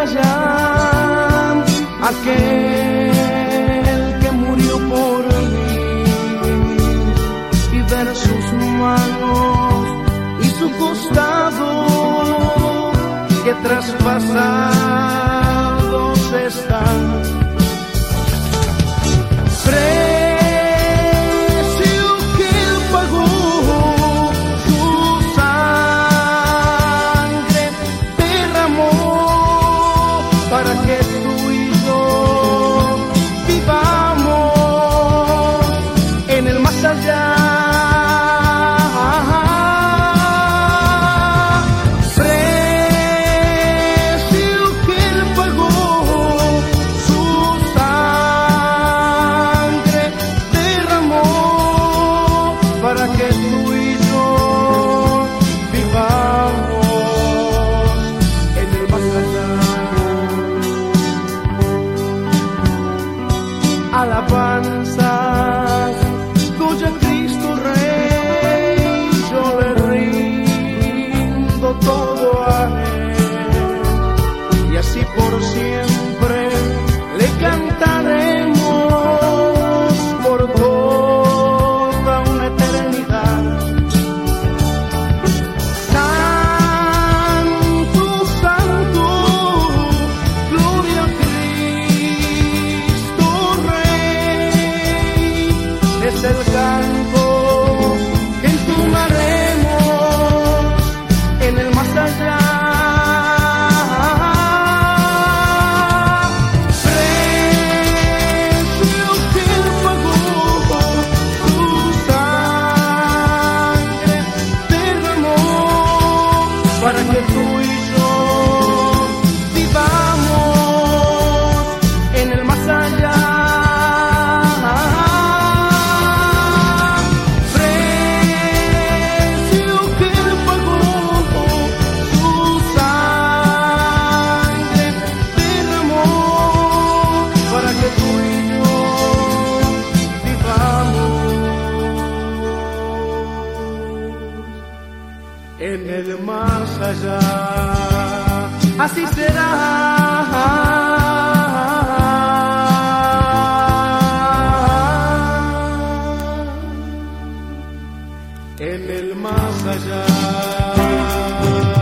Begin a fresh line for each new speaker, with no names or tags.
allá, aquel que murió por mí, y ver sus manos y su costado que traspasados están. Para que tú y yo vivamos en el más allá. Precio que Él pagó, su sangre derramó, para que tú y yo vivamos en el más allá. Alabanzas tuya, Cristo Rey, yo le rindo todo a Él, y así por siempre le cantaremos por toda una eternidad. Santo, santo, gloria a Cristo. Es el canto que entonaremos en el más allá. Precio que Él pagó, su sangre derramó, para que tú y yo vivamos en el más allá. En el más allá, así será. En el más allá.